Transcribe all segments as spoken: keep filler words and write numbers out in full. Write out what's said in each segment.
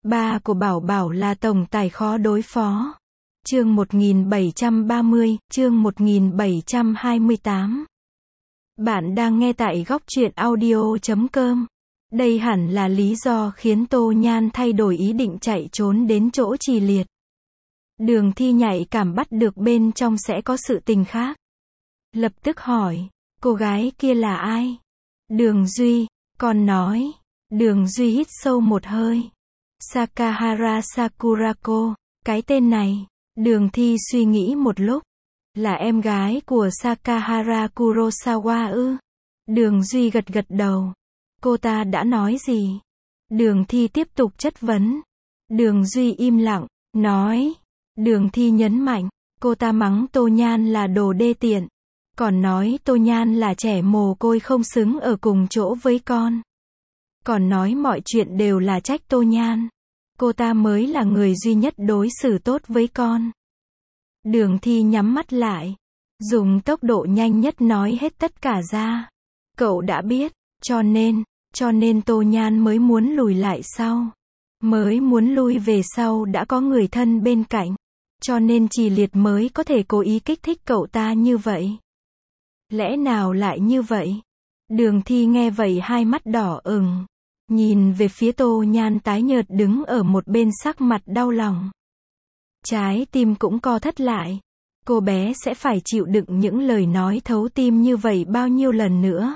Ba của Bảo Bảo là tổng tài khó đối phó. Chương một nghìn bảy trăm ba mươi, chương một nghìn bảy trăm hai mươi tám. Bạn đang nghe tại góc truyện audio chấm com. Đây hẳn là lý do khiến Tô Nhan thay đổi ý định chạy trốn đến chỗ Trì Liệt. Đường Thi nhạy cảm bắt được bên trong sẽ có sự tình khác. Lập tức hỏi, cô gái kia là ai? Đường Duy, còn nói. Đường Duy hít sâu một hơi. Sakahara Sakurako, cái tên này. Đường Thi suy nghĩ một lúc. Là em gái của Sakahara Kurosawa ư? Đường Duy gật gật đầu. Cô ta đã nói gì? Đường Thi tiếp tục chất vấn. Đường Duy im lặng, nói. Đường Thi nhấn mạnh, cô ta mắng Tô Nhan là đồ đê tiện. Còn nói Tô Nhan là trẻ mồ côi không xứng ở cùng chỗ với con. Còn nói mọi chuyện đều là trách Tô Nhan. Cô ta mới là người duy nhất đối xử tốt với con. Đường Thi nhắm mắt lại. Dùng tốc độ nhanh nhất nói hết tất cả ra. Cậu đã biết, cho nên, cho nên Tô Nhan mới muốn lùi lại sau. Mới muốn lui về sau đã có người thân bên cạnh. Cho nên Trì Liệt mới có thể cố ý kích thích cậu ta như vậy. Lẽ nào lại như vậy? Đường Thi nghe vậy hai mắt đỏ ửng. Nhìn về phía Tô Nhan tái nhợt đứng ở một bên sắc mặt đau lòng. Trái tim cũng co thắt lại. Cô bé sẽ phải chịu đựng những lời nói thấu tim như vậy bao nhiêu lần nữa?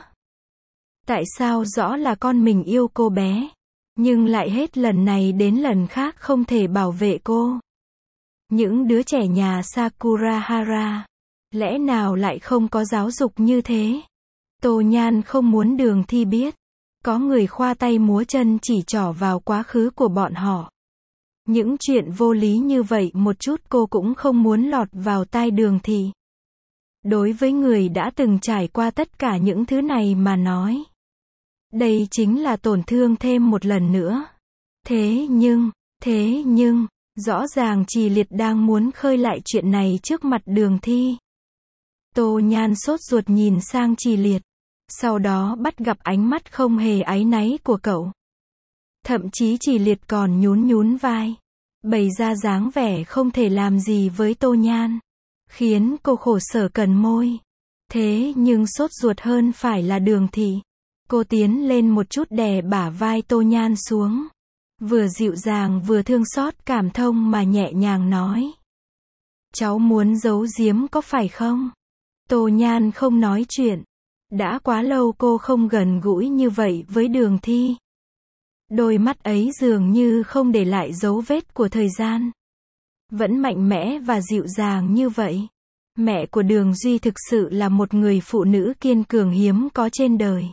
Tại sao rõ là con mình yêu cô bé, nhưng lại hết lần này đến lần khác không thể bảo vệ cô? Những đứa trẻ nhà Sakurahara, lẽ nào lại không có giáo dục như thế? Tô Nhan không muốn Đường Thi biết. Có người khoa tay múa chân chỉ trỏ vào quá khứ của bọn họ. Những chuyện vô lý như vậy một chút cô cũng không muốn lọt vào tai Đường Thi. Đối với người đã từng trải qua tất cả những thứ này mà nói, đây chính là tổn thương thêm một lần nữa. Thế nhưng, thế nhưng, rõ ràng Trì Liệt đang muốn khơi lại chuyện này trước mặt Đường Thi. Tô Nhan sốt ruột nhìn sang Trì Liệt. Sau đó bắt gặp ánh mắt không hề áy náy của cậu. Thậm chí Trì Liệt còn nhún nhún vai, bày ra dáng vẻ không thể làm gì với Tô Nhan, khiến cô khổ sở cắn môi. Thế nhưng sốt ruột hơn phải là Đường Thi. Cô tiến lên một chút đè bả vai Tô Nhan xuống. Vừa dịu dàng vừa thương xót cảm thông mà nhẹ nhàng nói. Cháu muốn giấu giếm có phải không? Tô Nhan không nói chuyện. Đã quá lâu cô không gần gũi như vậy với Đường Thi. Đôi mắt ấy dường như không để lại dấu vết của thời gian. Vẫn mạnh mẽ và dịu dàng như vậy. Mẹ của Đường Duy thực sự là một người phụ nữ kiên cường hiếm có trên đời.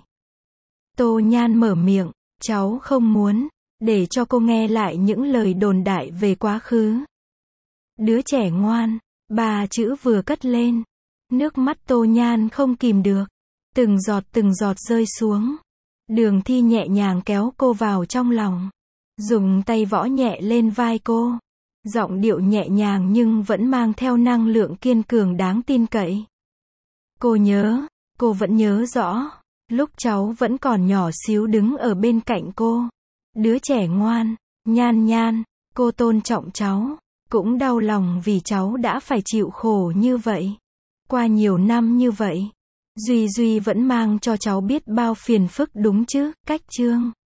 Tô Nhan mở miệng, cháu không muốn để cho cô nghe lại những lời đồn đại về quá khứ. Đứa trẻ ngoan, ba chữ vừa cất lên. Nước mắt Tô Nhan không kìm được. Từng giọt từng giọt rơi xuống. Đường Thi nhẹ nhàng kéo cô vào trong lòng. Dùng tay võ nhẹ lên vai cô. Giọng điệu nhẹ nhàng nhưng vẫn mang theo năng lượng kiên cường đáng tin cậy. Cô nhớ, cô vẫn nhớ rõ. Lúc cháu vẫn còn nhỏ xíu đứng ở bên cạnh cô. Đứa trẻ ngoan, Nhan Nhan, cô tôn trọng cháu. Cũng đau lòng vì cháu đã phải chịu khổ như vậy. Qua nhiều năm như vậy. Duy Duy vẫn mang cho cháu biết bao phiền phức đúng chứ, Cách Chương.